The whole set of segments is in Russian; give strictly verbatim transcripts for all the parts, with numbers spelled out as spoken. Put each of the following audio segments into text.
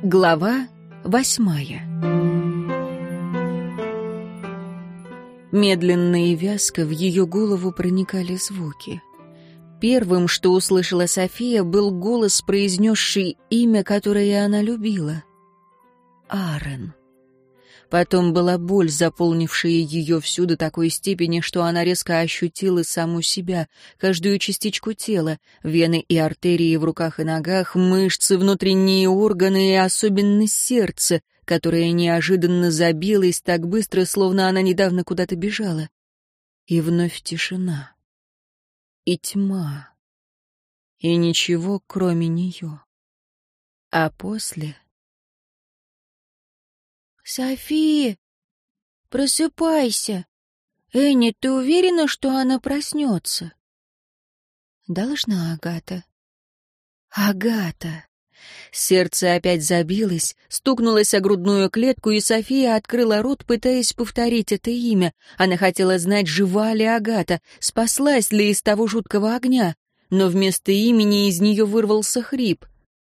Глава восьмая. Медленно и вязко в ее голову проникали звуки. Первым, что услышала София, был голос, произнесший имя, которое она любила. Арен. Потом была боль, заполнившая ее всю до такой степени, что она резко ощутила саму себя, каждую частичку тела, вены и артерии в руках и ногах, мышцы, внутренние органы и особенно сердце, которое неожиданно забилось так быстро, словно она недавно куда-то бежала. И вновь тишина. И тьма. И ничего, кроме нее. А после... «София, просыпайся! Энни, ты уверена, что она проснется?» «Должна, Агата». «Агата!» Сердце опять забилось, стукнулось о грудную клетку, и София открыла рот, пытаясь повторить это имя. Она хотела знать, жива ли Агата, спаслась ли из того жуткого огня, но вместо имени из нее вырвался хрип.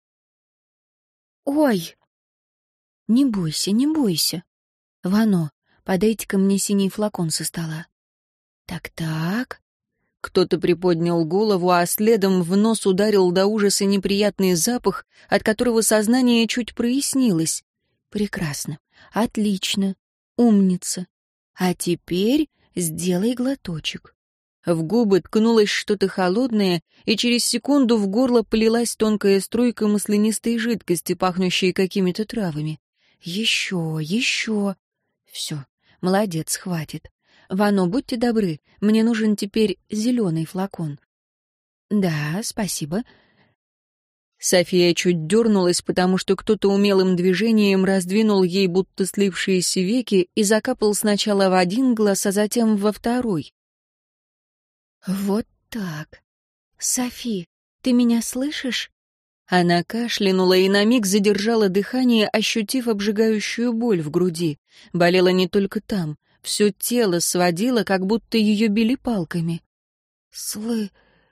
«Ой!» «Не бойся, не бойся. Вано, подайте-ка мне синий флакон со стола». «Так-так». Кто-то приподнял голову, а следом в нос ударил до ужаса неприятный запах, от которого сознание чуть прояснилось. «Прекрасно. Отлично. Умница. А теперь сделай глоточек». В губы ткнулось что-то холодное, и через секунду в горло полилась тонкая струйка маслянистой жидкости, пахнущей какими-то травами. «Еще, еще». «Все, молодец, хватит. Вано, будьте добры, мне нужен теперь зеленый флакон». «Да, спасибо». София чуть дернулась, потому что кто-то умелым движением раздвинул ей будто слипшиеся веки и закапал сначала в один глаз, а затем во второй. «Вот так. Софи, ты меня слышишь?» Она кашлянула и на миг задержала дыхание, ощутив обжигающую боль в груди. Болело не только там. Все тело сводило, как будто ее били палками. «Слышу».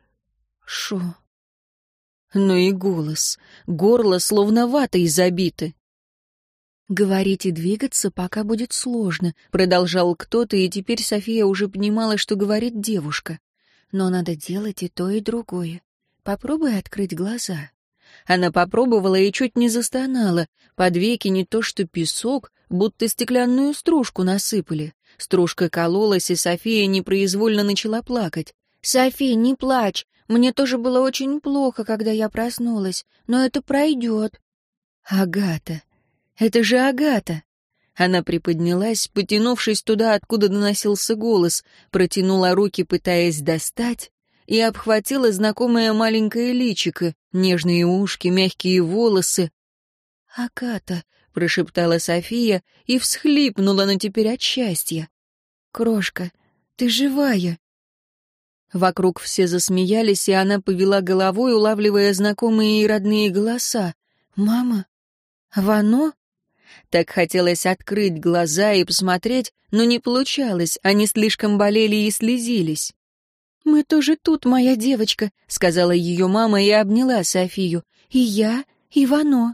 Ну и голос. Горло словно ватой забито. «Говорить и двигаться пока будет сложно», — продолжал кто-то, и теперь София уже понимала, что говорит девушка. «Но надо делать и то, и другое. Попробуй открыть глаза». Она попробовала и чуть не застонала. Под веки не то что песок, будто стеклянную стружку насыпали. Стружка кололась, и София непроизвольно начала плакать. «Софи, не плачь. Мне тоже было очень плохо, когда я проснулась, но это пройдет». «Агата! Это же Агата!» Она приподнялась, потянувшись туда, откуда доносился голос, протянула руки, пытаясь достать, и обхватила знакомое маленькое личико, нежные ушки, мягкие волосы. «Агата», — прошептала София и всхлипнула, но теперь от счастья. «Крошка, ты живая!» Вокруг все засмеялись, и она повела головой, улавливая знакомые и родные голоса. «Мама? Вано?» Так хотелось открыть глаза и посмотреть, но не получалось, они слишком болели и слезились. «Мы тоже тут, моя девочка», — сказала ее мама и обняла Софию. «И я, и Вано».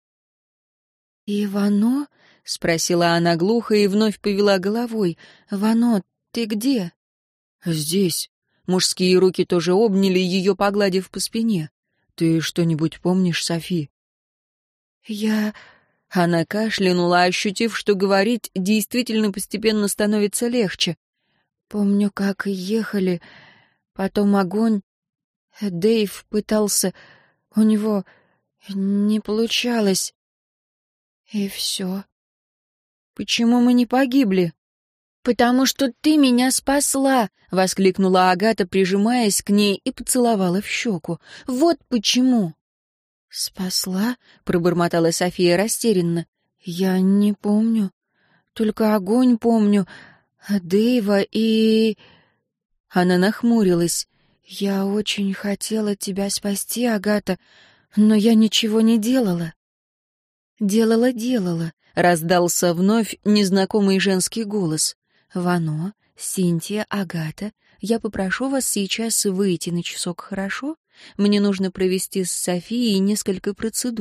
«И Вано?» — спросила она глухо и вновь повела головой. «Вано, ты где?» «Здесь». Мужские руки тоже обняли ее, погладив по спине. «Ты что-нибудь помнишь, Софи?» «Я...» Она кашлянула, ощутив, что говорить действительно постепенно становится легче. «Помню, как ехали, потом огонь. Дэйв пытался, у него не получалось. И все. Почему мы не погибли?» «Потому что ты меня спасла!» — воскликнула Агата, прижимаясь к ней, и поцеловала в щеку. «Вот почему!» «Спасла?» — пробормотала София растерянно. «Я не помню. Только огонь помню. Дэйва и...» Она нахмурилась. «Я очень хотела тебя спасти, Агата, но я ничего не делала». «Делала, делала», — раздался вновь незнакомый женский голос. «Вано, Синтия, Агата, я попрошу вас сейчас выйти на часок, хорошо? Мне нужно провести с Софией несколько процедур.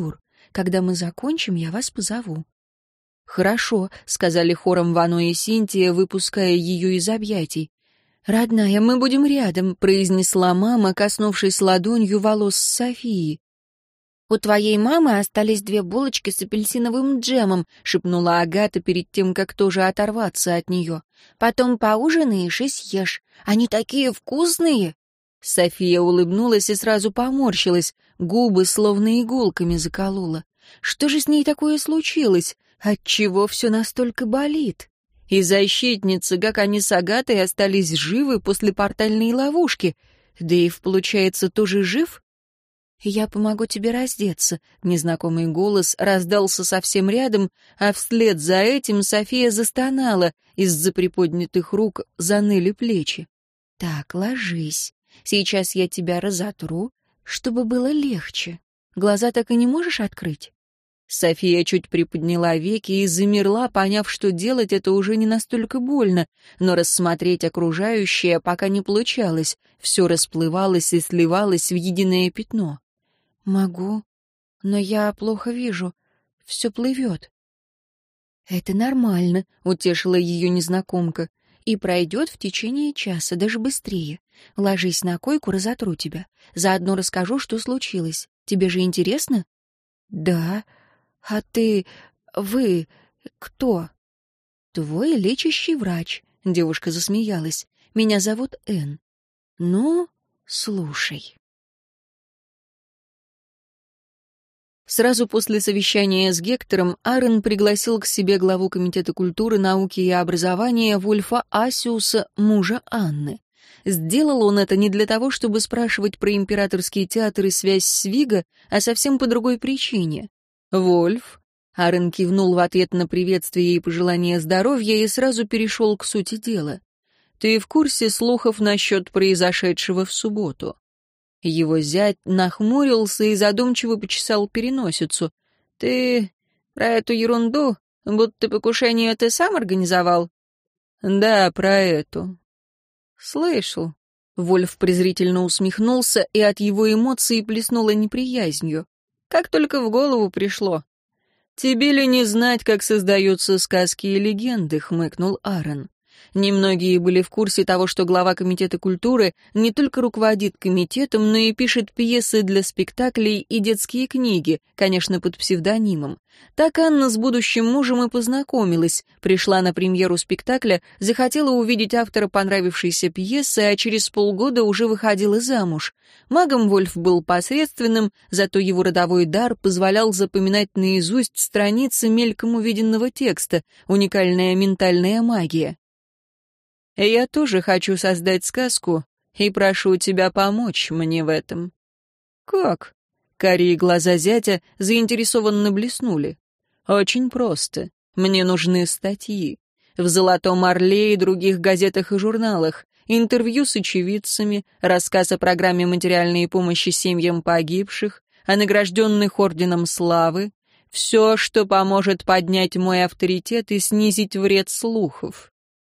Когда мы закончим, я вас позову». «Хорошо», — сказали хором Вано и Синтия, выпуская ее из объятий. «Родная, мы будем рядом», — произнесла мама, коснувшись ладонью волос Софии. «У твоей мамы остались две булочки с апельсиновым джемом», — шепнула Агата перед тем, как тоже оторваться от нее. «Потом поужинаешь и съешь. Они такие вкусные!» София улыбнулась и сразу поморщилась, губы словно иголками заколола. Что же с ней такое случилось? Отчего все настолько болит? И защитницы, как они с Агатой, остались живы после портальной ловушки. Дэйв, получается, тоже жив? «Я помогу тебе раздеться», — незнакомый голос раздался совсем рядом, а вслед за этим София застонала, из-за приподнятых рук заныли плечи. «Так, ложись. Сейчас я тебя разотру, чтобы было легче. Глаза так и не можешь открыть?» София чуть приподняла веки и замерла, поняв, что делать это уже не настолько больно, но рассмотреть окружающее пока не получалось, все расплывалось и сливалось в единое пятно. «Могу, но я плохо вижу. Все плывет». «Это нормально», — утешила ее незнакомка. «И пройдет в течение часа, даже быстрее. Ложись на койку, разотру тебя. Заодно расскажу, что случилось. Тебе же интересно?» «Да. А ты... вы... кто?» «Твой лечащий врач», — девушка засмеялась. «Меня зовут Энн. Ну, слушай». Сразу после совещания с Гектором Аарон пригласил к себе главу Комитета культуры, науки и образования Вольфа Асиуса, мужа Анны. Сделал он это не для того, чтобы спрашивать про императорский театр и связь с Виго, а совсем по другой причине. «Вольф», — Аарон кивнул в ответ на приветствие и пожелание здоровья и сразу перешел к сути дела. «Ты в курсе слухов насчет произошедшего в субботу?» Его зять нахмурился и задумчиво почесал переносицу. «Ты про эту ерунду, будто покушение ты сам организовал?» «Да, про эту». «Слышал». Вольф презрительно усмехнулся, и от его эмоций плеснуло неприязнью. «Как только в голову пришло». «Тебе ли не знать, как создаются сказки и легенды?» — хмыкнул Аарон. Немногие были в курсе того, что глава Комитета культуры не только руководит комитетом, но и пишет пьесы для спектаклей и детские книги, конечно, под псевдонимом. Так Анна с будущим мужем и познакомилась, пришла на премьеру спектакля, захотела увидеть автора понравившейся пьесы, а через полгода уже выходила замуж. Магом Вольф был посредственным, зато его родовой дар позволял запоминать наизусть страницы мельком увиденного текста, уникальная ментальная магия. «Я тоже хочу создать сказку и прошу тебя помочь мне в этом». «Как?» — карие глаза зятя заинтересованно блеснули. «Очень просто. Мне нужны статьи. В «Золотом орле» и других газетах и журналах, интервью с очевидцами, рассказ о программе материальной помощи семьям погибших, о награжденных орденом славы, все, что поможет поднять мой авторитет и снизить вред слухов».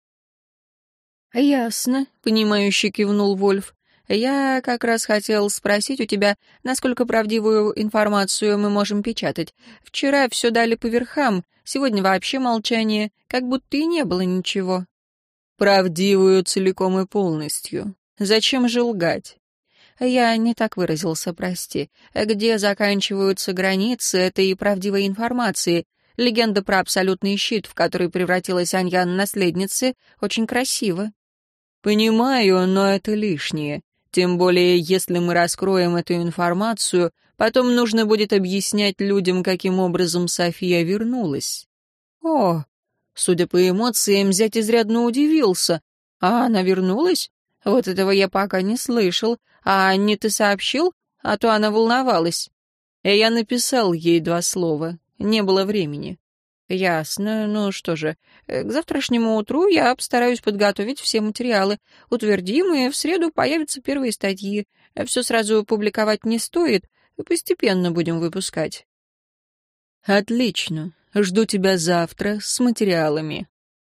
«Ясно», — понимающе кивнул Вольф. «Я как раз хотел спросить у тебя, насколько правдивую информацию мы можем печатать. Вчера все дали по верхам, сегодня вообще молчание, как будто и не было ничего». «Правдивую целиком и полностью. Зачем же лгать?» «Я не так выразился, прости. Где заканчиваются границы этой правдивой информации? Легенда про абсолютный щит, в который превратилась Аньян наследницы, очень красиво». «Понимаю, но это лишнее. Тем более, если мы раскроем эту информацию, потом нужно будет объяснять людям, каким образом София вернулась». «О!» Судя по эмоциям, зять изрядно удивился. «А она вернулась? Вот этого я пока не слышал. А Анне ты сообщил? А то она волновалась». Я написал ей два слова. Не было времени. «Ясно. Ну что же, к завтрашнему утру я постараюсь подготовить все материалы. Утвердим, и в среду появятся первые статьи. Все сразу публиковать не стоит, постепенно будем выпускать». «Отлично. Жду тебя завтра с материалами».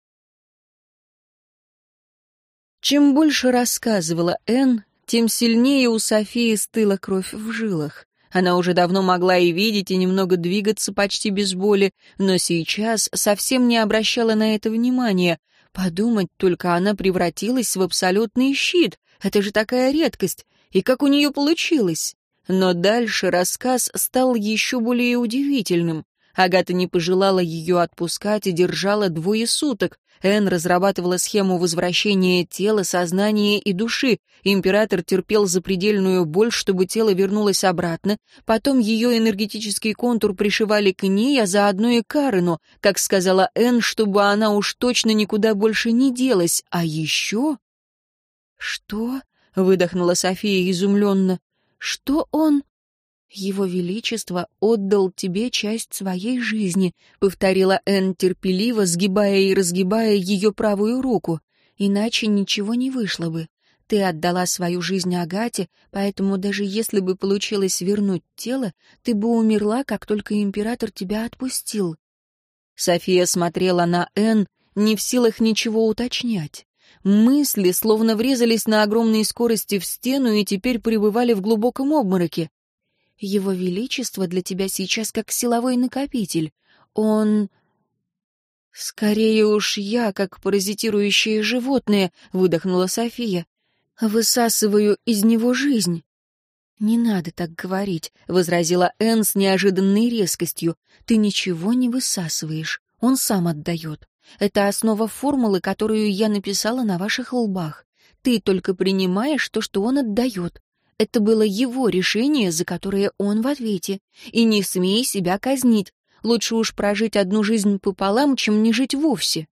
Чем больше рассказывала Энн, тем сильнее у Софии стыла кровь в жилах. Она уже давно могла и видеть, и немного двигаться почти без боли, но сейчас совсем не обращала на это внимания. Подумать только, она превратилась в абсолютный щит. Это же такая редкость. И как у нее получилось? Но дальше рассказ стал еще более удивительным. Агата не пожелала ее отпускать и держала двое суток. Энн разрабатывала схему возвращения тела, сознания и души. Император терпел запредельную боль, чтобы тело вернулось обратно. Потом ее энергетический контур пришивали к ней, а заодно и к Аарону, как сказала Энн, чтобы она уж точно никуда больше не делась. А еще... «Что?» — выдохнула София изумленно. «Что он...» «Его Величество отдал тебе часть своей жизни», — повторила Энн терпеливо, сгибая и разгибая ее правую руку. «Иначе ничего не вышло бы. Ты отдала свою жизнь Агате, поэтому даже если бы получилось вернуть тело, ты бы умерла, как только император тебя отпустил». София смотрела на Энн, не в силах ничего уточнять. Мысли словно врезались на огромной скорости в стену и теперь пребывали в глубоком обмороке. «Его Величество для тебя сейчас как силовой накопитель. Он...» «Скорее уж я, как паразитирующее животное», — выдохнула София. «Высасываю из него жизнь». «Не надо так говорить», — возразила Энн с неожиданной резкостью. «Ты ничего не высасываешь, он сам отдает. Это основа формулы, которую я написала на ваших лбах. Ты только принимаешь то, что он отдает. Это было его решение, за которое он в ответе. И не смей себя казнить. Лучше уж прожить одну жизнь пополам, чем не жить вовсе».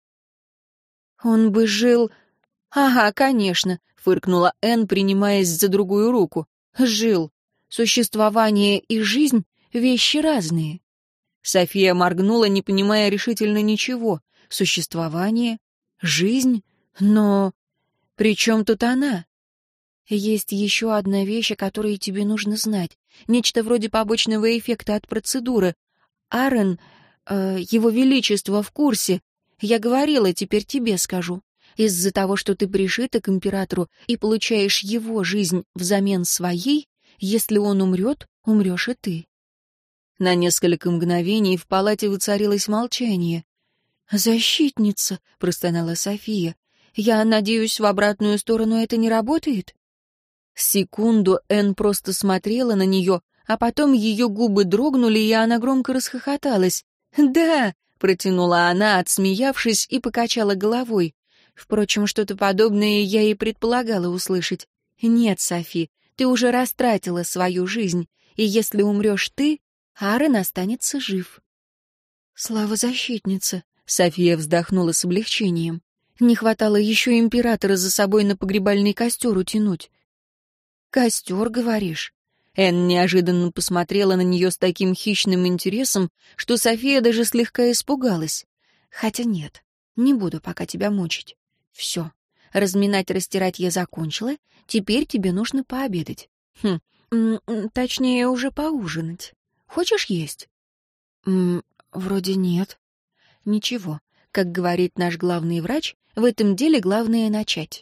«Он бы жил...» «Ага, конечно», — фыркнула Энн, принимаясь за другую руку. «Жил. Существование и жизнь — вещи разные». София моргнула, не понимая решительно ничего. Существование, жизнь, но... При чем тут она? «Есть еще одна вещь, о которой тебе нужно знать. Нечто вроде побочного эффекта от процедуры. Аарон, э, его величество, в курсе. Я говорила, теперь тебе скажу. Из-за того, что ты пришита к императору и получаешь его жизнь взамен своей, если он умрет, умрешь и ты». На несколько мгновений в палате воцарилось молчание. «Защитница», — простонала София. «Я надеюсь, в обратную сторону это не работает?» Секунду Энн просто смотрела на нее, а потом ее губы дрогнули, и она громко расхохоталась. «Да», — протянула она, отсмеявшись, и покачала головой. Впрочем, что-то подобное я и предполагала услышать. «Нет, Софи, ты уже растратила свою жизнь, и если умрешь ты, Аарон останется жив». «Слава защитнице», — София вздохнула с облегчением. «Не хватало еще императора за собой на погребальный костер утянуть». «Костер, говоришь?» Энн неожиданно посмотрела на нее с таким хищным интересом, что София даже слегка испугалась. «Хотя нет, не буду пока тебя мучить. Все, разминать-растирать я закончила, теперь тебе нужно пообедать. Хм, м -м, точнее, уже поужинать. Хочешь есть?» «М вроде нет». «Ничего, как говорит наш главный врач, в этом деле главное начать».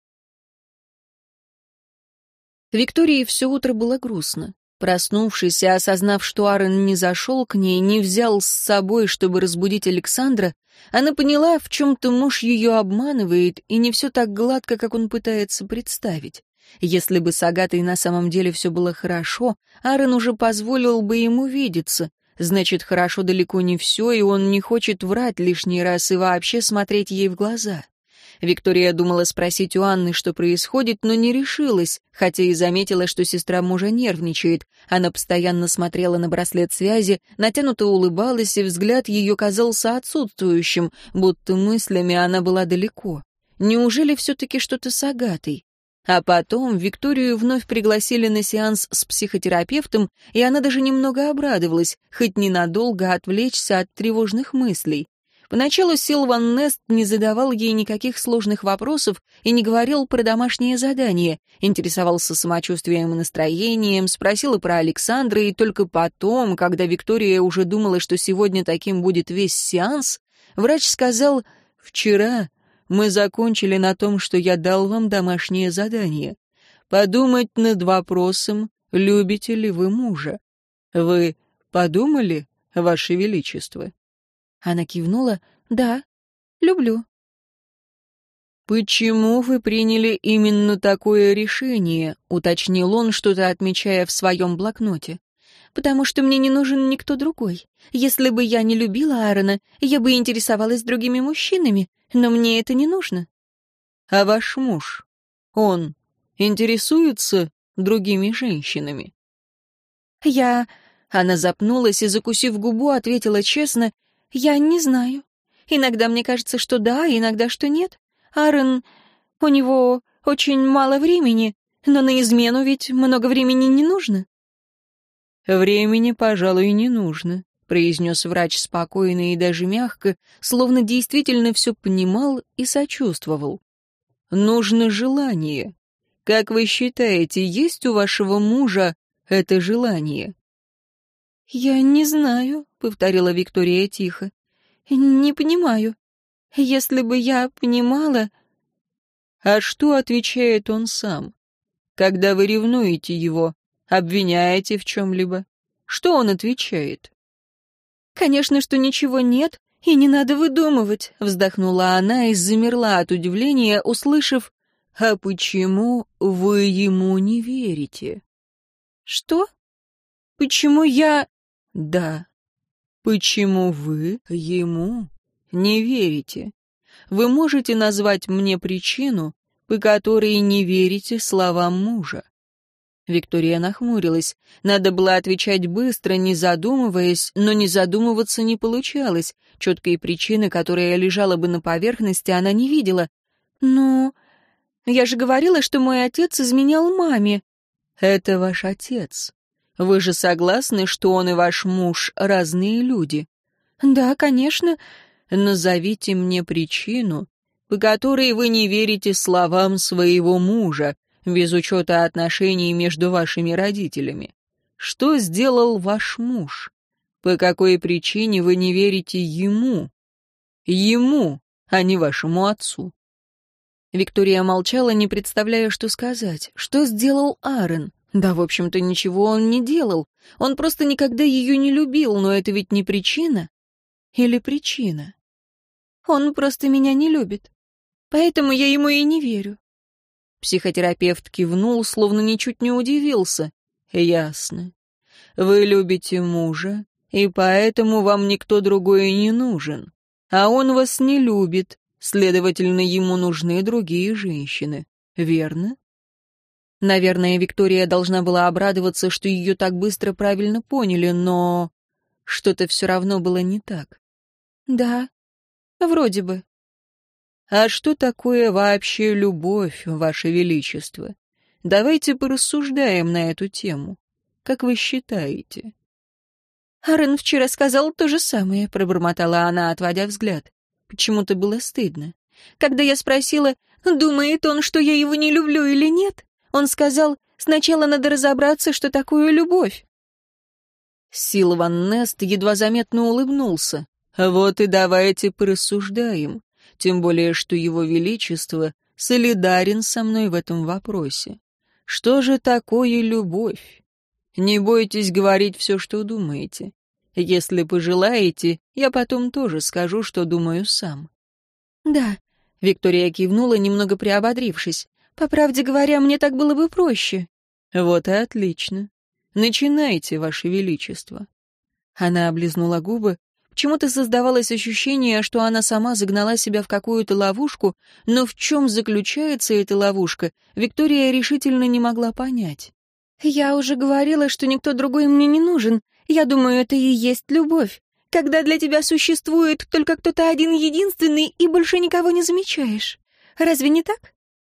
Виктории все утро было грустно. Проснувшись и осознав, что Аарон не зашел к ней, не взял с собой, чтобы разбудить Александра, она поняла, в чем-то муж ее обманывает, и не все так гладко, как он пытается представить. Если бы с Агатой на самом деле все было хорошо, Аарон уже позволил бы ему видеться. Значит, хорошо далеко не все, и он не хочет врать лишний раз и вообще смотреть ей в глаза. Виктория думала спросить у Анны, что происходит, но не решилась, хотя и заметила, что сестра мужа нервничает. Она постоянно смотрела на браслет связи, натянуто улыбалась, и взгляд ее казался отсутствующим, будто мыслями она была далеко. Неужели все-таки что-то с Агатой? А потом Викторию вновь пригласили на сеанс с психотерапевтом, и она даже немного обрадовалась, хоть ненадолго отвлечься от тревожных мыслей. Поначалу Силван Нест не задавал ей никаких сложных вопросов и не говорил про домашнее задание, интересовался самочувствием и настроением, спросил и про Александра, и только потом, когда Виктория уже думала, что сегодня таким будет весь сеанс, врач сказал: «Вчера мы закончили на том, что я дал вам домашнее задание. Подумать над вопросом, любите ли вы мужа? Вы подумали, Ваше Величество?» Она кивнула. «Да, люблю». «Почему вы приняли именно такое решение?» — уточнил он, что-то отмечая в своем блокноте. «Потому что мне не нужен никто другой. Если бы я не любила Аарона, я бы интересовалась другими мужчинами, но мне это не нужно». «А ваш муж, он интересуется другими женщинами?» «Я...» — она запнулась и, закусив губу, ответила честно, «я не знаю. Иногда мне кажется, что да, иногда, что нет. Аарон, у него очень мало времени, но на измену ведь много времени не нужно». «Времени, пожалуй, не нужно», — произнес врач спокойно и даже мягко, словно действительно все понимал и сочувствовал. «Нужно желание. Как вы считаете, есть у вашего мужа это желание?» «Я не знаю», — повторила Виктория тихо. «Не понимаю. Если бы я понимала...» «А что отвечает он сам? Когда вы ревнуете его, обвиняете в чем-либо? Что он отвечает?» «Конечно, что ничего нет, и не надо выдумывать», — вздохнула она и замерла от удивления, услышав: «А почему вы ему не верите?» «Что? Почему я...» «Да. Почему вы ему не верите? Вы можете назвать мне причину, по которой не верите словам мужа?» Виктория нахмурилась. Надо было отвечать быстро, не задумываясь, но не задумываться не получалось. Четкой причины, которая лежала бы на поверхности, она не видела. «Ну, я же говорила, что мой отец изменял маме». «Это ваш отец. Вы же согласны, что он и ваш муж разные люди?» «Да, конечно». «Назовите мне причину, по которой вы не верите словам своего мужа, без учета отношений между вашими родителями. Что сделал ваш муж? По какой причине вы не верите ему? Ему, а не вашему отцу?» Виктория молчала, не представляя, что сказать. Что сделал Аарон? Да, в общем-то, ничего он не делал. Он просто никогда ее не любил, но это ведь не причина. Или причина? Он просто меня не любит. Поэтому я ему и не верю. Психотерапевт кивнул, словно ничуть не удивился. «Ясно. Вы любите мужа, и поэтому вам никто другой не нужен. А он вас не любит, следовательно, ему нужны другие женщины. Верно?» Наверное, Виктория должна была обрадоваться, что ее так быстро правильно поняли, но что-то все равно было не так. «Да, вроде бы». «А что такое вообще любовь, Ваше Величество? Давайте порассуждаем на эту тему. Как вы считаете?» «Аарон вчера сказал то же самое», — пробормотала она, отводя взгляд. Почему-то было стыдно. Когда я спросила, думает он, что я его не люблю или нет, он сказал, сначала надо разобраться, что такое любовь. Силван Нест едва заметно улыбнулся. «Вот и давайте порассуждаем. Тем более, что Его Величество солидарен со мной в этом вопросе. Что же такое любовь? Не бойтесь говорить все, что думаете. Если пожелаете, я потом тоже скажу, что думаю сам». «Да», — Виктория кивнула, немного приободрившись. «По правде говоря, мне так было бы проще». «Вот и отлично. Начинайте, Ваше Величество». Она облизнула губы. Почему-то создавалось ощущение, что она сама загнала себя в какую-то ловушку, но в чем заключается эта ловушка, Виктория решительно не могла понять. «Я уже говорила, что никто другой мне не нужен. Я думаю, это и есть любовь. Когда для тебя существует только кто-то один единственный и больше никого не замечаешь. Разве не так?»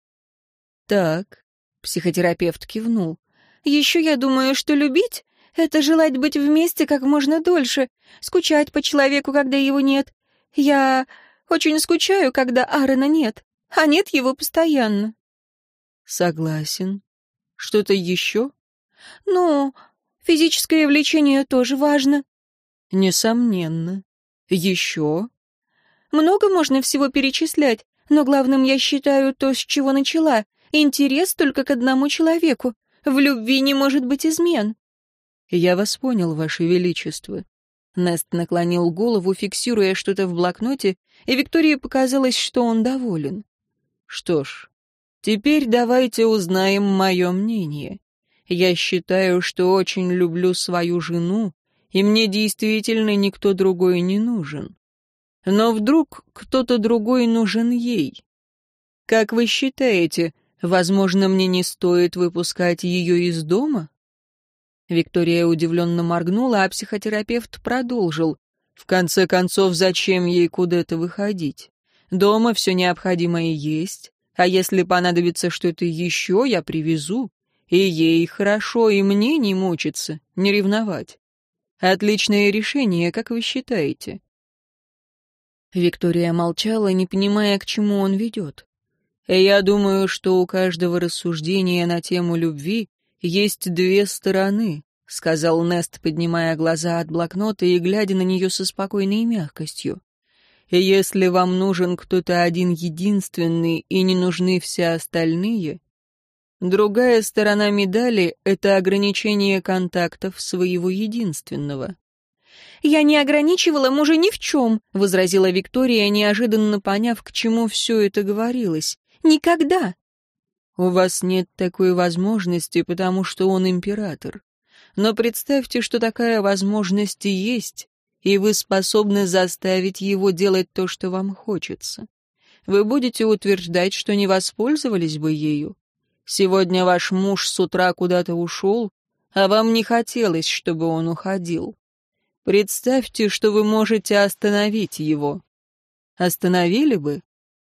«Так», — психотерапевт кивнул. «Еще я думаю, что любить — это желать быть вместе как можно дольше, скучать по человеку, когда его нет. Я очень скучаю, когда Аарона нет, а нет его постоянно». «Согласен. Что-то еще?» «Ну, физическое влечение тоже важно». «Несомненно. Еще?» «Много можно всего перечислять, но главным я считаю то, с чего начала. Интерес только к одному человеку. В любви не может быть измен». «Я вас понял, Ваше Величество». Нест наклонил голову, фиксируя что-то в блокноте, и Виктории показалось, что он доволен. «Что ж, теперь давайте узнаем мое мнение. Я считаю, что очень люблю свою жену, и мне действительно никто другой не нужен. Но вдруг кто-то другой нужен ей. Как вы считаете, возможно, мне не стоит выпускать ее из дома?» Виктория удивленно моргнула, а психотерапевт продолжил. «В конце концов, зачем ей куда-то выходить? Дома все необходимое есть, а если понадобится что-то еще, я привезу. И ей хорошо, и мне не мучиться, не ревновать. Отличное решение, как вы считаете?» Виктория молчала, не понимая, к чему он ведет. «Я думаю, что у каждого рассуждения на тему любви есть две стороны», — сказал Нест, поднимая глаза от блокнота и глядя на нее со спокойной мягкостью. «И если вам нужен кто-то один единственный и не нужны все остальные, другая сторона медали — это ограничение контактов своего единственного». «Я не ограничивала мужа ни в чем», — возразила Виктория, неожиданно поняв, к чему все это говорилось. «Никогда». «У вас нет такой возможности, потому что он император. Но представьте, что такая возможность и есть, и вы способны заставить его делать то, что вам хочется. Вы будете утверждать, что не воспользовались бы ею. Сегодня ваш муж с утра куда-то ушел, а вам не хотелось, чтобы он уходил. Представьте, что вы можете остановить его. Остановили бы?»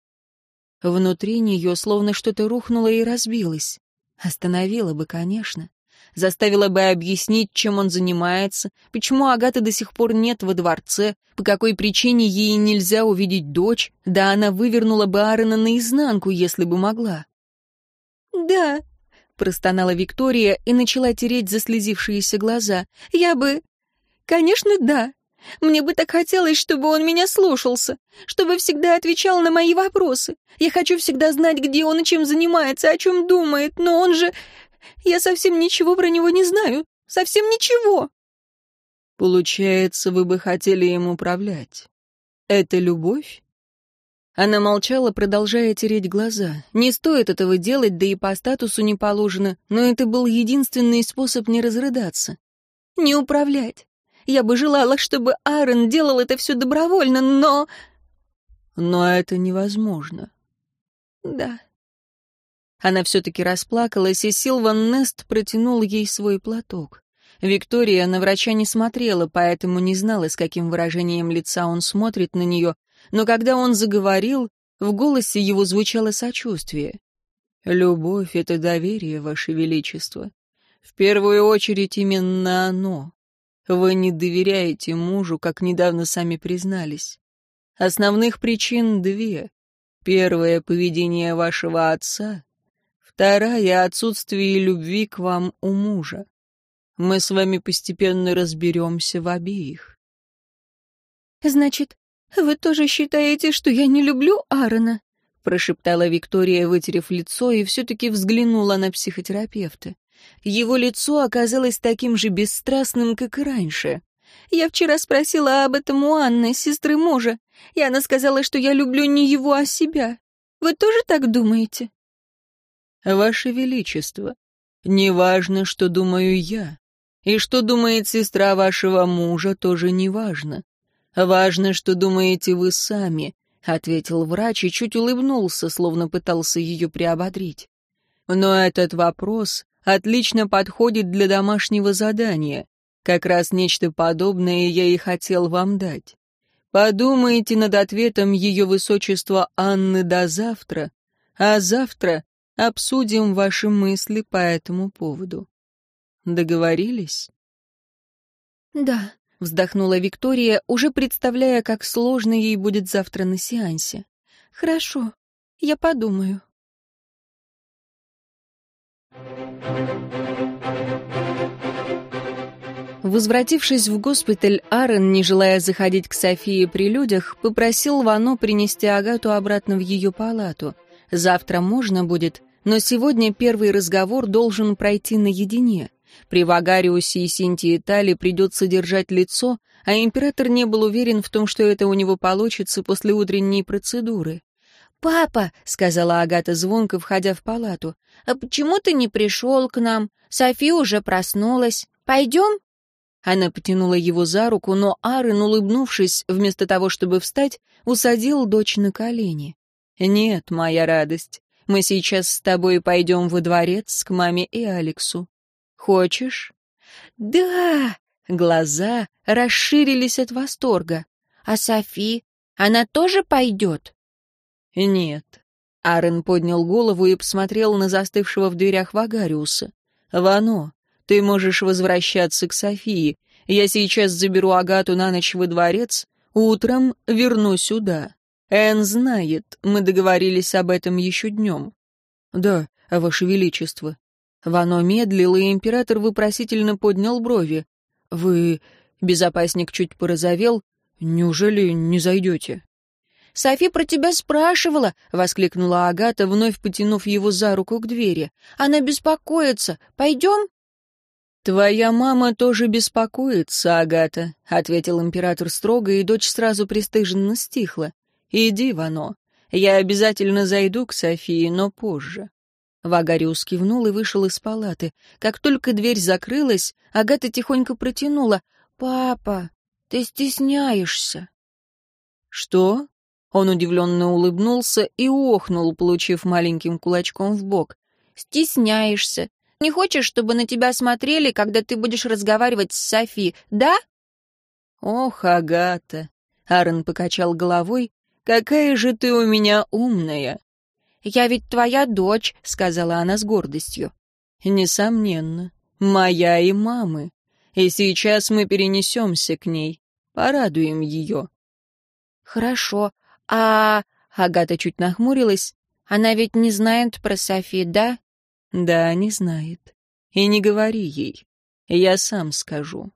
Внутри нее словно что-то рухнуло и разбилось. Остановила бы, конечно. Заставила бы объяснить, чем он занимается, почему Агаты до сих пор нет во дворце, по какой причине ей нельзя увидеть дочь, да она вывернула бы Аарона наизнанку, если бы могла. «Да», — простонала Виктория и начала тереть заслезившиеся глаза. «Я бы... Конечно, да. Мне бы так хотелось, чтобы он меня слушался, чтобы всегда отвечал на мои вопросы. Я хочу всегда знать, где он и чем занимается, о чем думает, но он же... Я совсем ничего про него не знаю. Совсем ничего». «Получается, вы бы хотели им управлять. Это любовь?» Она молчала, продолжая тереть глаза. Не стоит этого делать, да и по статусу не положено, но это был единственный способ не разрыдаться. «Не управлять. Я бы желала, чтобы Аарон делал это все добровольно, но...» «Но это невозможно». «Да». Она все-таки расплакалась, и Силван Нест протянул ей свой платок. Виктория на врача не смотрела, поэтому не знала, с каким выражением лица он смотрит на нее, но когда он заговорил, в голосе его звучало сочувствие. «Любовь — это доверие, Ваше Величество. В первую очередь именно оно. Вы не доверяете мужу, как недавно сами признались. Основных причин две. Первое — поведение вашего отца. Вторая — отсутствие любви к вам у мужа. Мы с вами постепенно разберемся в обеих». «Значит, вы тоже считаете, что я не люблю Аарона?» прошептала Виктория, вытерев лицо, и все-таки взглянула на психотерапевта. Его лицо оказалось таким же бесстрастным, как и раньше. «Я вчера спросила об этом у Анны, сестры мужа, и она сказала, что я люблю не его, а себя. Вы тоже так думаете?» «Ваше Величество, неважно, что думаю я, и что думает сестра вашего мужа, тоже неважно. Важно, что думаете вы сами», — ответил врач и чуть улыбнулся, словно пытался ее приободрить. «Но этот вопрос отлично подходит для домашнего задания. Как раз нечто подобное я и хотел вам дать. Подумайте над ответом ее высочества Анны до завтра, а завтра обсудим ваши мысли по этому поводу. Договорились?» «Да», — вздохнула Виктория, уже представляя, как сложно ей будет завтра на сеансе. «Хорошо, я подумаю». Возвратившись в госпиталь, Аарон, не желая заходить к Софии при людях, попросил Вано принести Агату обратно в ее палату. Завтра можно будет но сегодня первый разговор должен пройти наедине. При Вагариусе и Синтии Тали придется держать лицо, а император не был уверен в том, что это у него получится после утренней процедуры. «Папа», — сказала Агата звонко, входя в палату, — «а почему ты не пришел к нам? Софи уже проснулась. Пойдем?» Она потянула его за руку, но Арен, улыбнувшись, вместо того, чтобы встать, усадил дочь на колени. «Нет, моя радость, мы сейчас с тобой пойдем во дворец к маме и Алексу. Хочешь?» «Да!» — глаза расширились от восторга. «А Софи? Она тоже пойдет?» «Нет». Арен поднял голову и посмотрел на застывшего в дверях Вагариуса. «Вано, ты можешь возвращаться к Софии. Я сейчас заберу Агату на ночь во дворец, утром верну сюда. Энн знает, мы договорились об этом еще днем». «Да, Ваше Величество». Вано медлил, и император вопросительно поднял брови. «Вы...» — безопасник чуть порозовел. «Неужели не зайдете?» «Софи про тебя спрашивала», — воскликнула Агата, вновь потянув его за руку к двери. «Она беспокоится. Пойдем?» «Твоя мама тоже беспокоится, Агата», — ответил император строго, и дочь сразу пристыженно стихла. «Иди, Вано. Я обязательно зайду к Софии, но позже». Вагариус кивнул и вышел из палаты. Как только дверь закрылась, Агата тихонько протянула. «Папа, ты стесняешься». «Что?» Он удивленно улыбнулся и охнул, получив маленьким кулачком в бок. «Стесняешься. Не хочешь, чтобы на тебя смотрели, когда ты будешь разговаривать с Софи, да?» «Ох, Агата!» — Арен покачал головой. «Какая же ты у меня умная!» «Я ведь твоя дочь», — сказала она с гордостью. «Несомненно. Моя и мамы. И сейчас мы перенесемся к ней. Порадуем ее». «Хорошо. А...» — Агата чуть нахмурилась. «Она ведь не знает про Софи, да?» «Да, не знает. И не говори ей. Я сам скажу».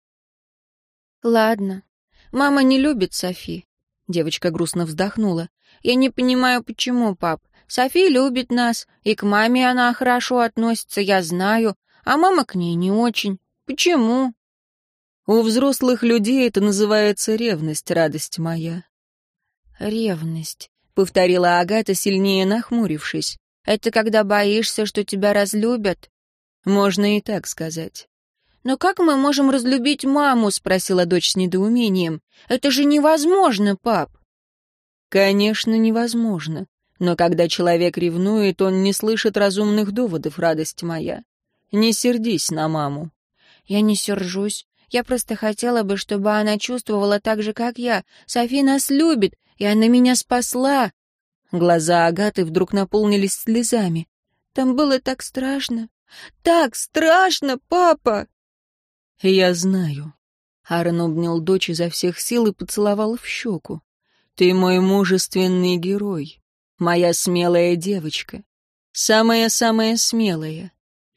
«Ладно. Мама не любит Софи». Девочка грустно вздохнула. «Я не понимаю, почему, пап. Софи любит нас, и к маме она хорошо относится, я знаю, а мама к ней не очень. Почему?» «У взрослых людей это называется ревность, радость моя». «Ревность», — повторила Агата, сильнее нахмурившись. «Это когда боишься, что тебя разлюбят?» «Можно и так сказать». «Но как мы можем разлюбить маму?» — спросила дочь с недоумением. «Это же невозможно, пап!» «Конечно, невозможно. Но когда человек ревнует, он не слышит разумных доводов, радость моя. Не сердись на маму». «Я не сержусь. Я просто хотела бы, чтобы она чувствовала так же, как я. Софи нас любит, и она меня спасла». Глаза Агаты вдруг наполнились слезами. «Там было так страшно. Так страшно, папа!» «Я знаю». Арен обнял дочь изо всех сил и поцеловал в щеку. «Ты мой мужественный герой, моя смелая девочка, самая-самая смелая».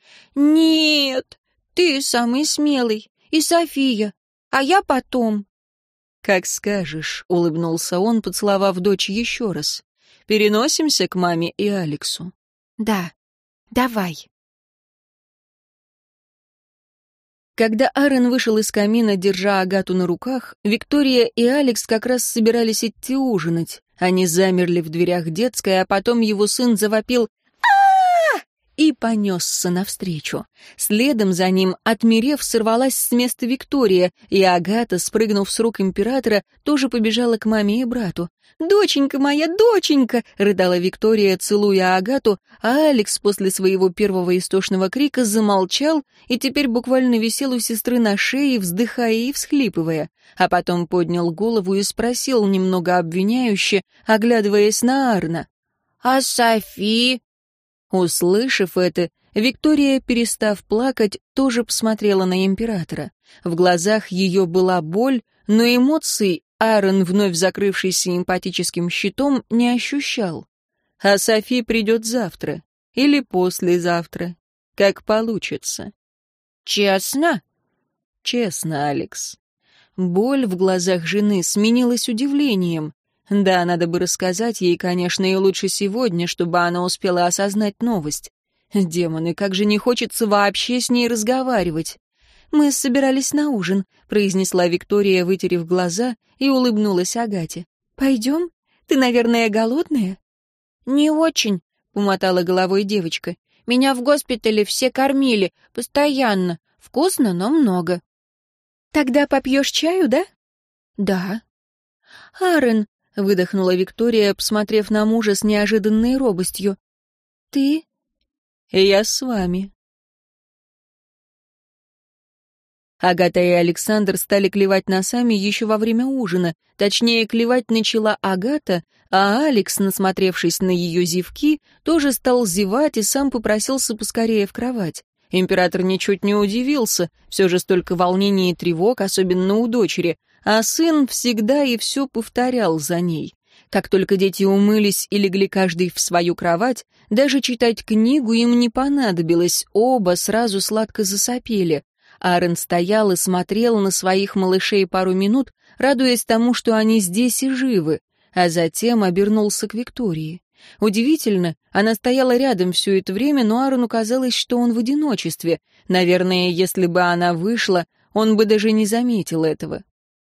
«Нет, ты самый смелый, и София, а я потом». «Как скажешь», — улыбнулся он, поцеловав дочь еще раз. «Переносимся к маме и Алексу». «Да, давай». Когда Арен вышел из камина, держа Агату на руках, Виктория и Алекс как раз собирались идти ужинать. Они замерли в дверях детской, а потом его сын завопил «А-а-а!» и понесся навстречу. Следом за ним, отмерев, сорвалась с места Виктория, и Агата, спрыгнув с рук императора, тоже побежала к маме и брату. «Доченька моя, доченька!» — рыдала Виктория, целуя Агату, а Алекс после своего первого истошного крика замолчал и теперь буквально висел у сестры на шее, вздыхая и всхлипывая, а потом поднял голову и спросил немного обвиняюще, оглядываясь на Арна. «А Софи?» Услышав это, Виктория, перестав плакать, тоже посмотрела на императора. В глазах ее была боль, но эмоций Арен, вновь закрывшийся эмпатическим щитом, не ощущал. А Софи придет завтра или послезавтра, как получится. «Честно?» «Честно, Алекс». Боль в глазах жены сменилась удивлением. Да, надо бы рассказать ей, конечно, и лучше сегодня, чтобы она успела осознать новость. Демоны, как же не хочется вообще с ней разговаривать. «Мы собирались на ужин», — произнесла Виктория, вытерев глаза, и улыбнулась Агате. «Пойдем? Ты, наверное, голодная?» «Не очень», — умотала головой девочка. «Меня в госпитале все кормили, постоянно. Вкусно, но много». «Тогда попьешь чаю, да?» «Да». «Аарон», — выдохнула Виктория, посмотрев на мужа с неожиданной робостью. «Ты?» «Я с вами». Агата и Александр стали клевать носами еще во время ужина. Точнее, клевать начала Агата, а Алекс, насмотревшись на ее зевки, тоже стал зевать и сам попросился поскорее в кровать. Император ничуть не удивился, все же столько волнений и тревог, особенно у дочери, а сын всегда и все повторял за ней. Как только дети умылись и легли каждый в свою кровать, даже читать книгу им не понадобилось, оба сразу сладко засопели. Аарон стоял и смотрел на своих малышей пару минут, радуясь тому, что они здесь и живы, а затем обернулся к Виктории. Удивительно, она стояла рядом все это время, но Аарону казалось, что он в одиночестве. Наверное, если бы она вышла, он бы даже не заметил этого.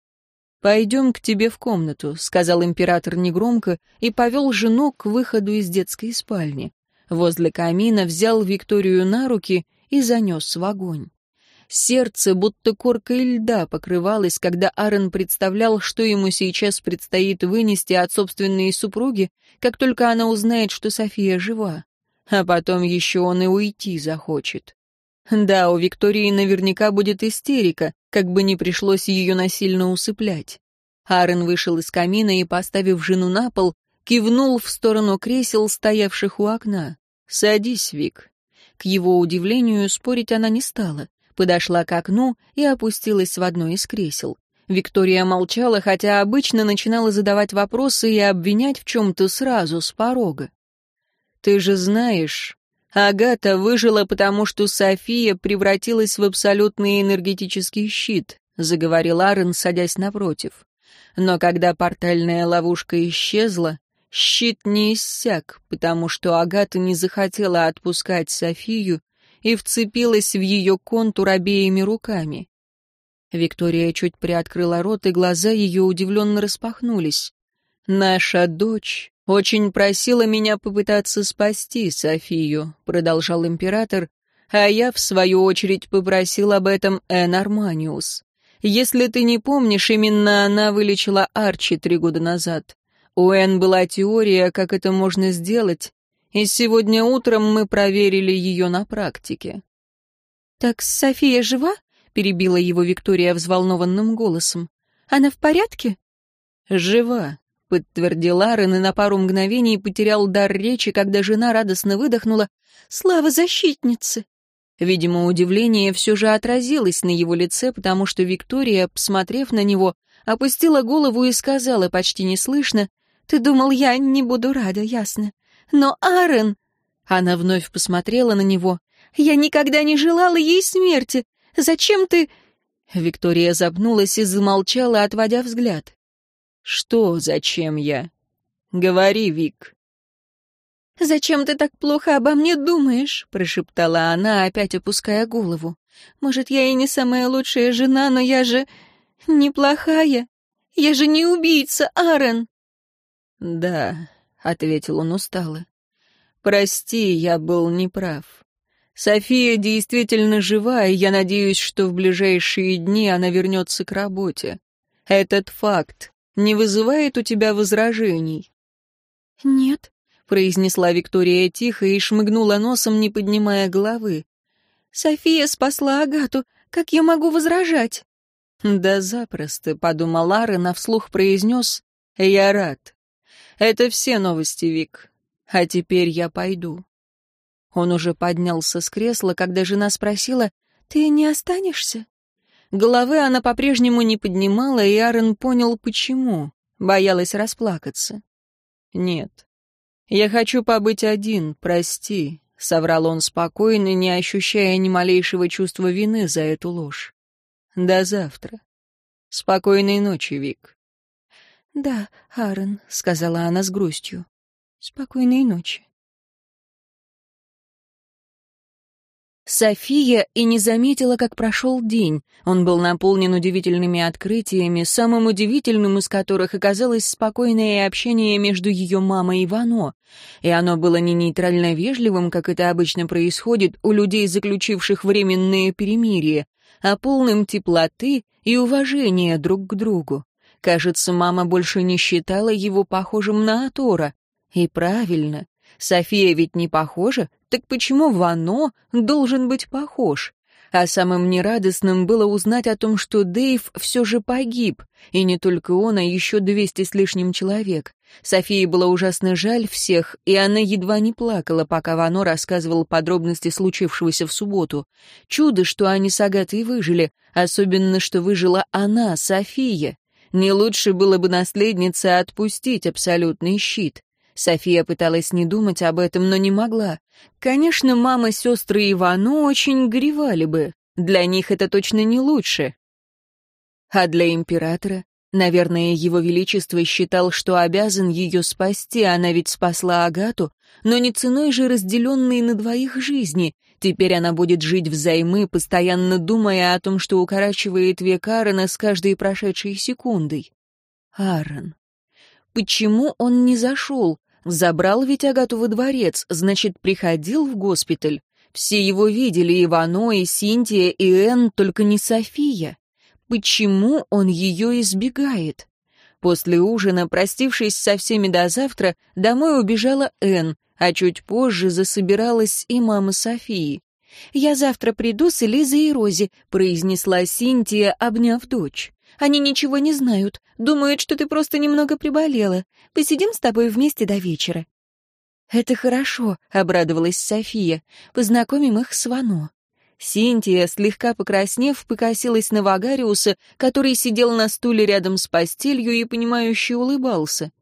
«Пойдем к тебе в комнату», — сказал император негромко и повел жену к выходу из детской спальни. Возле камина взял Викторию на руки и занес в огонь. Сердце будто коркой льда покрывалось, когда Аарон представлял, что ему сейчас предстоит вынести от собственной супруги, как только она узнает, что София жива. А потом еще он и уйти захочет. Да, у Виктории наверняка будет истерика, как бы не пришлось ее насильно усыплять. Аарон вышел из камина и, поставив жену на пол, кивнул в сторону кресел, стоявших у окна. «Садись, Вик». К его удивлению, спорить она не стала. Подошла к окну и опустилась в одно из кресел. Виктория молчала, хотя обычно начинала задавать вопросы и обвинять в чем-то сразу, с порога. «Ты же знаешь, Агата выжила, потому что София превратилась в абсолютный энергетический щит», заговорил Аарон, садясь напротив. «Но когда портальная ловушка исчезла, щит не иссяк, потому что Агата не захотела отпускать Софию и вцепилась в ее контур обеими руками». Виктория чуть приоткрыла рот, и глаза ее удивленно распахнулись. «Наша дочь очень просила меня попытаться спасти Софию», — продолжал император, «а я, в свою очередь, попросил об этом Энн Арманиус. Если ты не помнишь, именно она вылечила Арчи три года назад. У Энн была теория, как это можно сделать, и сегодня утром мы проверили ее на практике». «Так София жива?» — перебила его Виктория взволнованным голосом. «Она в порядке?» «Жива», — подтвердил Аарон и на пару мгновений потерял дар речи, когда жена радостно выдохнула: «Слава защитнице!» Видимо, удивление все же отразилось на его лице, потому что Виктория, посмотрев на него, опустила голову и сказала почти неслышно: «Ты думал, я не буду рада, ясно? Но, Аарон...» Она вновь посмотрела на него. «Я никогда не желала ей смерти. Зачем ты...» Виктория запнулась и замолчала, отводя взгляд. «Что зачем я? Говори, Вик». «Зачем ты так плохо обо мне думаешь?» — прошептала она, опять опуская голову. «Может, я и не самая лучшая жена, но я же неплохая. Я же не убийца, Аарон». «Да», — ответил он устало. «Прости, я был неправ. София действительно жива, и я надеюсь, что в ближайшие дни она вернется к работе. Этот факт не вызывает у тебя возражений?» «Нет», — произнесла Виктория тихо и шмыгнула носом, не поднимая головы. «София спасла Агату. Как я могу возражать?» «Да запросто», — подумал Аарон, а вслух произнес: «Я рад. Это все новости, Вик. А теперь я пойду». Он уже поднялся с кресла, когда жена спросила: «Ты не останешься?» Головы она по-прежнему не поднимала, и Аарон понял, почему. Боялась расплакаться. «Нет. Я хочу побыть один, прости», — соврал он спокойно, не ощущая ни малейшего чувства вины за эту ложь. «До завтра. Спокойной ночи, Вик». «Да, Аарон», — сказала она с грустью. «Спокойной ночи». София и не заметила, как прошел день. Он был наполнен удивительными открытиями, самым удивительным из которых оказалось спокойное общение между ее мамой и Вано. И оно было не нейтрально вежливым, как это обычно происходит у людей, заключивших временное перемирие, а полным теплоты и уважения друг к другу. Кажется, мама больше не считала его похожим на Атора. И правильно. София ведь не похожа, так почему Вано должен быть похож? А самым нерадостным было узнать о том, что Дэйв все же погиб, и не только он, а еще двести с лишним человек. Софии было ужасно жаль всех, и она едва не плакала, пока Вано рассказывал подробности случившегося в субботу. Чудо, что они с Агатой выжили, особенно, что выжила она, София. Не лучше было бы наследнице отпустить абсолютный щит. София пыталась не думать об этом, но не могла. Конечно, мама, сестры и Вано очень горевали бы. Для них это точно не лучше. А для императора? Наверное, его величество считал, что обязан ее спасти, она ведь спасла Агату, но не ценой же разделенной на двоих жизни. Теперь она будет жить взаймы, постоянно думая о том, что укорачивает век Аарона с каждой прошедшей секундой. Аарон. Почему он не зашел? Забрал ведь Агату во дворец, значит, приходил в госпиталь. Все его видели, и Вано, и Синтия, и Энн, только не София. Почему он ее избегает? После ужина, простившись со всеми до завтра, домой убежала Энн, а чуть позже засобиралась и мама Софии. «Я завтра приду с Элизой и Рози», — произнесла Синтия, обняв дочь. «Они ничего не знают, думают, что ты просто немного приболела. Посидим с тобой вместе до вечера». «Это хорошо», — обрадовалась София. «Познакомим их с Вано». Синтия, слегка покраснев, покосилась на Вагариуса, который сидел на стуле рядом с постелью и, понимающе улыбался.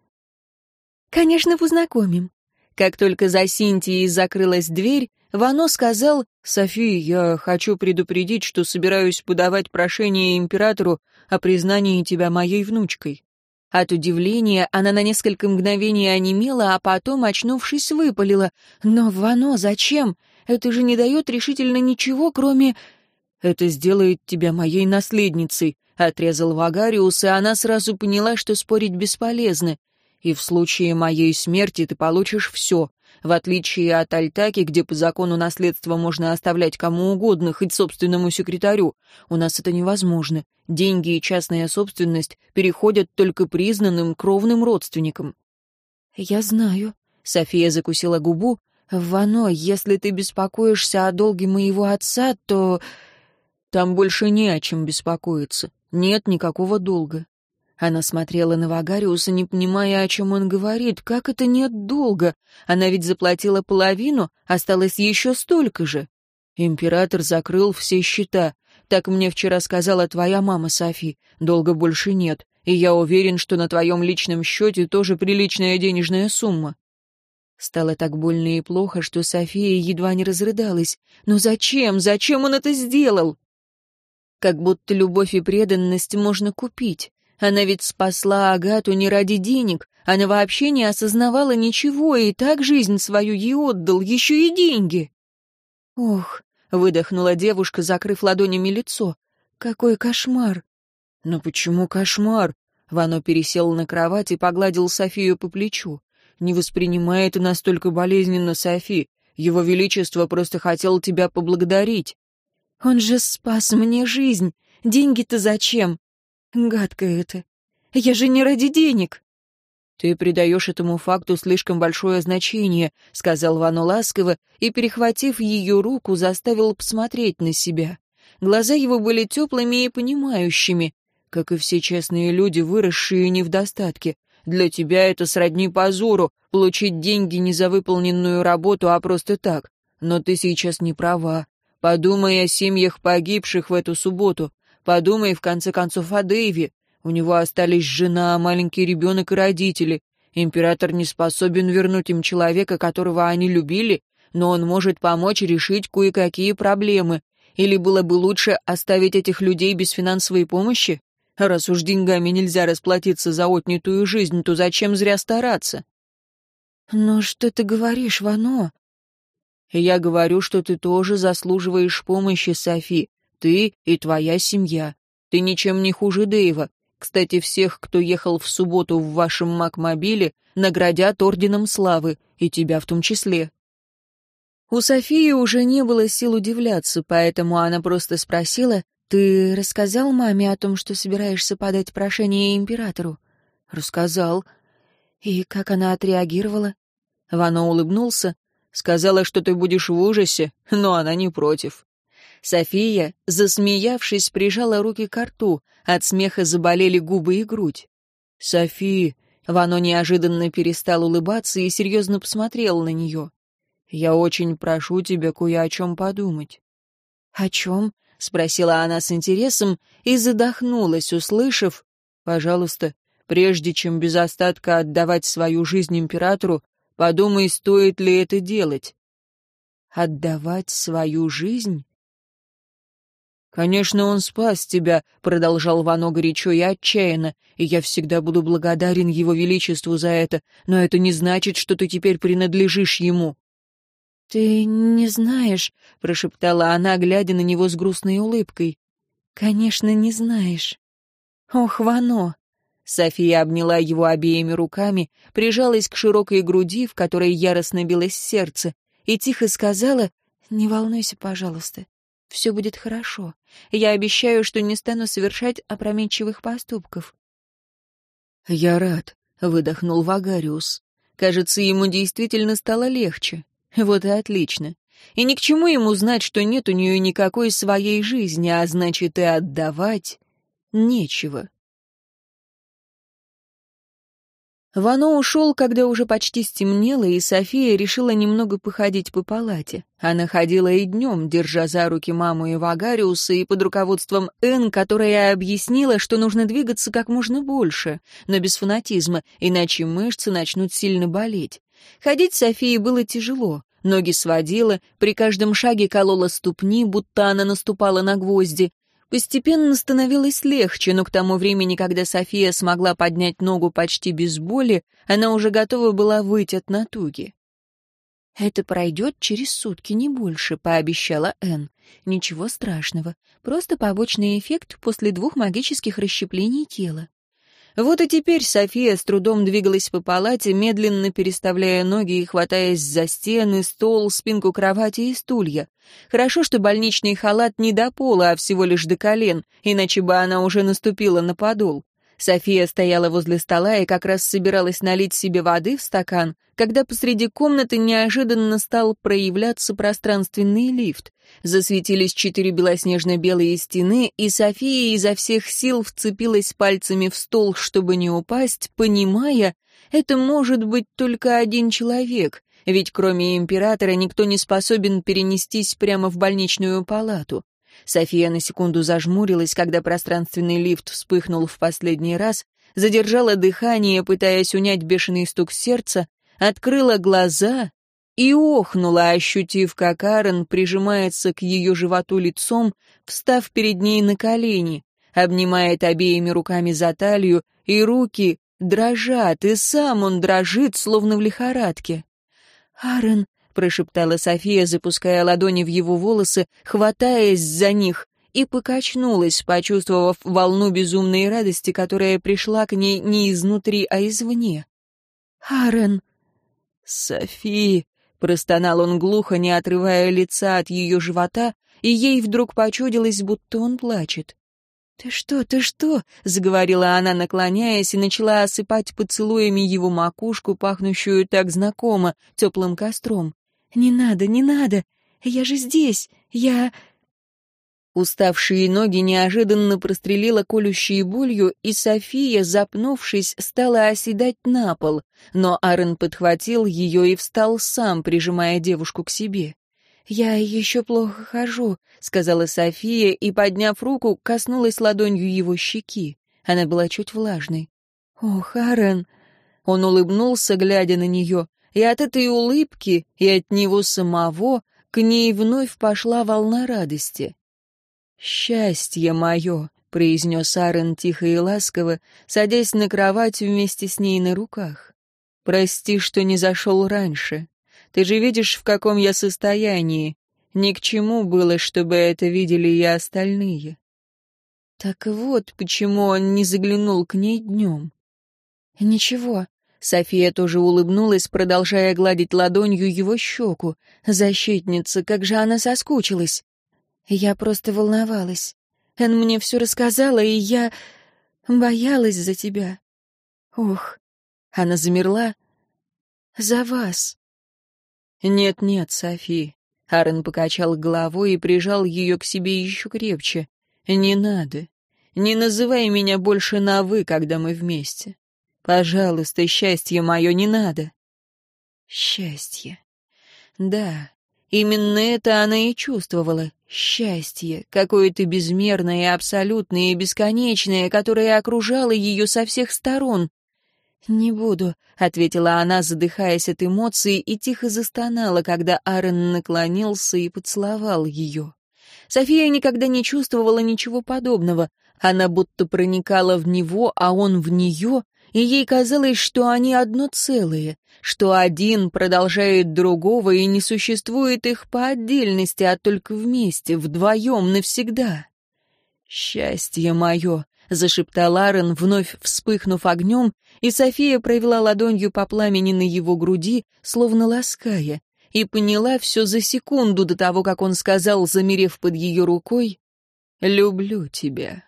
«Конечно, познакомим». Как только за Синтией закрылась дверь, Вано сказал: «Софи, я хочу предупредить, что собираюсь подавать прошение императору о признании тебя моей внучкой». От удивления она на несколько мгновений онемела, а потом, очнувшись, выпалила: «Но, Вано, зачем? Это же не дает решительно ничего, кроме...» «Это сделает тебя моей наследницей», — отрезал Вагариус, и она сразу поняла, что спорить бесполезно. «И в случае моей смерти ты получишь все. В отличие от Альтаки, где по закону наследство можно оставлять кому угодно, хоть собственному секретарю, у нас это невозможно. Деньги и частная собственность переходят только признанным кровным родственникам». «Я знаю», — София закусила губу. «Вано, если ты беспокоишься о долге моего отца, то...» «Там больше не о чем беспокоиться. Нет никакого долга». Она смотрела на Вагариуса, не понимая, о чем он говорит. Как это нет долга? Она ведь заплатила половину, осталось еще столько же. Император закрыл все счета. Так мне вчера сказала твоя мама, Софи. Долга больше нет, и я уверен, что на твоем личном счете тоже приличная денежная сумма. Стало так больно и плохо, что София едва не разрыдалась. Но зачем? Зачем он это сделал? Как будто любовь и преданность можно купить. Она ведь спасла Агату не ради денег, она вообще не осознавала ничего, и так жизнь свою ей отдал, еще и деньги. «Ох», — выдохнула девушка, закрыв ладонями лицо, — «какой кошмар!» «Но почему кошмар?» Вано пересел на кровать и погладил Софию по плечу. «Не воспринимай это настолько болезненно, Софи. Его Величество просто хотел тебя поблагодарить». «Он же спас мне жизнь. Деньги-то зачем? Гадко это. Я же не ради денег». «Ты придаешь этому факту слишком большое значение», — сказал Вано ласково и, перехватив ее руку, заставил посмотреть на себя. Глаза его были теплыми и понимающими, как и все честные люди, выросшие не в достатке. Для тебя это сродни позору — получить деньги не за выполненную работу, а просто так. Но ты сейчас не права. Подумай о семьях погибших в эту субботу. Подумай, в конце концов, о Дэйве. У него остались жена, маленький ребенок и родители. Император не способен вернуть им человека, которого они любили, но он может помочь решить кое-какие проблемы. Или было бы лучше оставить этих людей без финансовой помощи? Раз уж деньгами нельзя расплатиться за отнятую жизнь, то зачем зря стараться? «Но что ты говоришь, Вано?» Я говорю, что ты тоже заслуживаешь помощи, Софи. Ты и твоя семья. Ты ничем не хуже Дэйва. Кстати, всех, кто ехал в субботу в вашем Макмобиле, наградят Орденом Славы, и тебя в том числе». У Софии уже не было сил удивляться, поэтому она просто спросила: «Ты рассказал маме о том, что собираешься подать прошение императору?» «Рассказал». «И как она отреагировала?» Вано улыбнулся. «Сказала, что ты будешь в ужасе, но она не против». София, засмеявшись, прижала руки к рту. От смеха заболели губы и грудь. «Софи...» Вано неожиданно перестал улыбаться и серьезно посмотрел на нее. «Я очень прошу тебя кое о чем подумать». «О чем?» — спросила она с интересом и задохнулась, услышав: «Пожалуйста, прежде чем без остатка отдавать свою жизнь императору, подумай, стоит ли это делать». «Отдавать свою жизнь?» «Конечно, он спас тебя», — продолжал Вано горячо и отчаянно, «и я всегда буду благодарен его величеству за это, но это не значит, что ты теперь принадлежишь ему». «Ты не знаешь», — прошептала она, глядя на него с грустной улыбкой. «Конечно, не знаешь». «Ох, Вано!» София обняла его обеими руками, прижалась к широкой груди, в которой яростно билось сердце, и тихо сказала: «Не волнуйся, пожалуйста. Все будет хорошо. Я обещаю, что не стану совершать опрометчивых поступков». «Я рад», — выдохнул Вагариус. Кажется, ему действительно стало легче. Вот и отлично. И ни к чему ему знать, что нет у нее никакой своей жизни, а значит, и отдавать нечего. Вано ушел, когда уже почти стемнело, и София решила немного походить по палате. Она ходила и днем, держа за руки маму и Вагариуса, и под руководством Энн, которая объяснила, что нужно двигаться как можно больше, но без фанатизма, иначе мышцы начнут сильно болеть. Ходить Софии было тяжело, ноги сводила, при каждом шаге колола ступни, будто она наступала на гвозди. Постепенно становилось легче, но к тому времени, когда София смогла поднять ногу почти без боли, она уже готова была выйти от натуги. «Это пройдет через сутки, не больше», — пообещала Энн. «Ничего страшного, просто побочный эффект после двух магических расщеплений тела». Вот и теперь София с трудом двигалась по палате, медленно переставляя ноги и хватаясь за стены, стол, спинку кровати и стулья. Хорошо, что больничный халат не до пола, а всего лишь до колен, иначе бы она уже наступила на подол. София стояла возле стола и как раз собиралась налить себе воды в стакан, когда посреди комнаты неожиданно стал проявляться пространственный лифт. Засветились четыре белоснежно-белые стены, и София изо всех сил вцепилась пальцами в стол, чтобы не упасть, понимая, это может быть только один человек, ведь кроме императора никто не способен перенестись прямо в больничную палату. София на секунду зажмурилась, когда пространственный лифт вспыхнул в последний раз, задержала дыхание, пытаясь унять бешеный стук сердца, открыла глаза и охнула, ощутив, как Аарон прижимается к ее животу лицом, встав перед ней на колени, обнимает обеими руками за талию, и руки дрожат, и сам он дрожит, словно в лихорадке. «Аарон», — прошептала София, запуская ладони в его волосы, хватаясь за них, и покачнулась, почувствовав волну безумной радости, которая пришла к ней не изнутри, а извне. «Аарон!» «Софи!» — простонал он глухо, не отрывая лица от ее живота, и ей вдруг почудилось, будто он плачет. «Ты что, ты что?» — заговорила она, наклоняясь, и начала осыпать поцелуями его макушку, пахнущую так знакомо, теплым костром. «Не надо, не надо! Я же здесь! Я...» Уставшие ноги неожиданно прострелила колющей болью, и София, запнувшись, стала оседать на пол, но Аарон подхватил ее и встал сам, прижимая девушку к себе. «Я еще плохо хожу», — сказала София, и, подняв руку, коснулась ладонью его щеки. Она была чуть влажной. «Ох, Аарон!» Он улыбнулся, глядя на нее, и от этой улыбки, и от него самого к ней вновь пошла волна радости. «Счастье мое», — произнес Аарон тихо и ласково, садясь на кровать вместе с ней на руках. «Прости, что не зашел раньше. Ты же видишь, в каком я состоянии. Ни к чему было, чтобы это видели и остальные». Так вот, почему он не заглянул к ней днем. «Ничего». София тоже улыбнулась, продолжая гладить ладонью его щеку. Защитница, как же она соскучилась. «Я просто волновалась. Эн мне все рассказала, и я боялась за тебя. Ох». Она замерла. «За вас». «Нет-нет, Софи». Аарон покачал головой и прижал ее к себе еще крепче. «Не надо. Не называй меня больше на «вы», когда мы вместе. Пожалуйста, счастье мое, не надо». Счастье. Да, именно это она и чувствовала. Счастье, какое-то безмерное, и абсолютное и бесконечное, которое окружало ее со всех сторон. «Не буду», — ответила она, задыхаясь от эмоций, и тихо застонала, когда Аарон наклонился и поцеловал ее. София никогда не чувствовала ничего подобного. Она будто проникала в него, а он в нее, и ей казалось, что они одно целое, что один продолжает другого, и не существует их по отдельности, а только вместе, вдвоем, навсегда. «Счастье мое!» — зашептал Аарон, вновь вспыхнув огнем, и София провела ладонью по пламени на его груди, словно лаская, и поняла все за секунду до того, как он сказал, замерев под ее рукой, «Люблю тебя».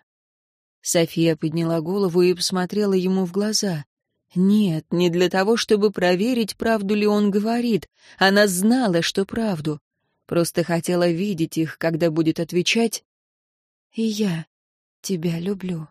София подняла голову и посмотрела ему в глаза. Нет, не для того, чтобы проверить, правду ли он говорит. Она знала, что правду. Просто хотела видеть их, когда будет отвечать «И я тебя люблю».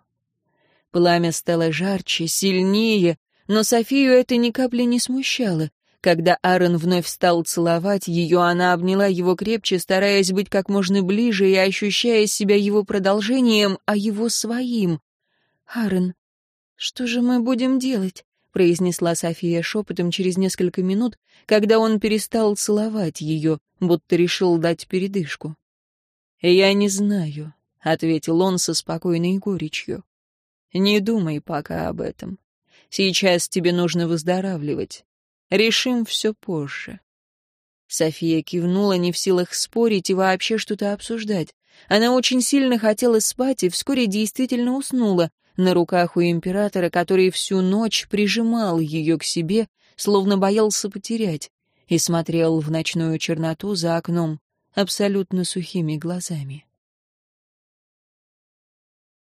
Пламя стало жарче, сильнее, но Софию это ни капли не смущало. Когда Аарон вновь стал целовать ее, она обняла его крепче, стараясь быть как можно ближе и ощущая себя его продолжением, а его своим. «Аарон, что же мы будем делать?» — произнесла София шепотом через несколько минут, когда он перестал целовать ее, будто решил дать передышку. «Я не знаю», — ответил он со спокойной горечью. «Не думай пока об этом. Сейчас тебе нужно выздоравливать. Решим все позже». София кивнула, не в силах спорить и вообще что-то обсуждать. Она очень сильно хотела спать и вскоре действительно уснула на руках у императора, который всю ночь прижимал ее к себе, словно боялся потерять, и смотрел в ночную черноту за окном абсолютно сухими глазами.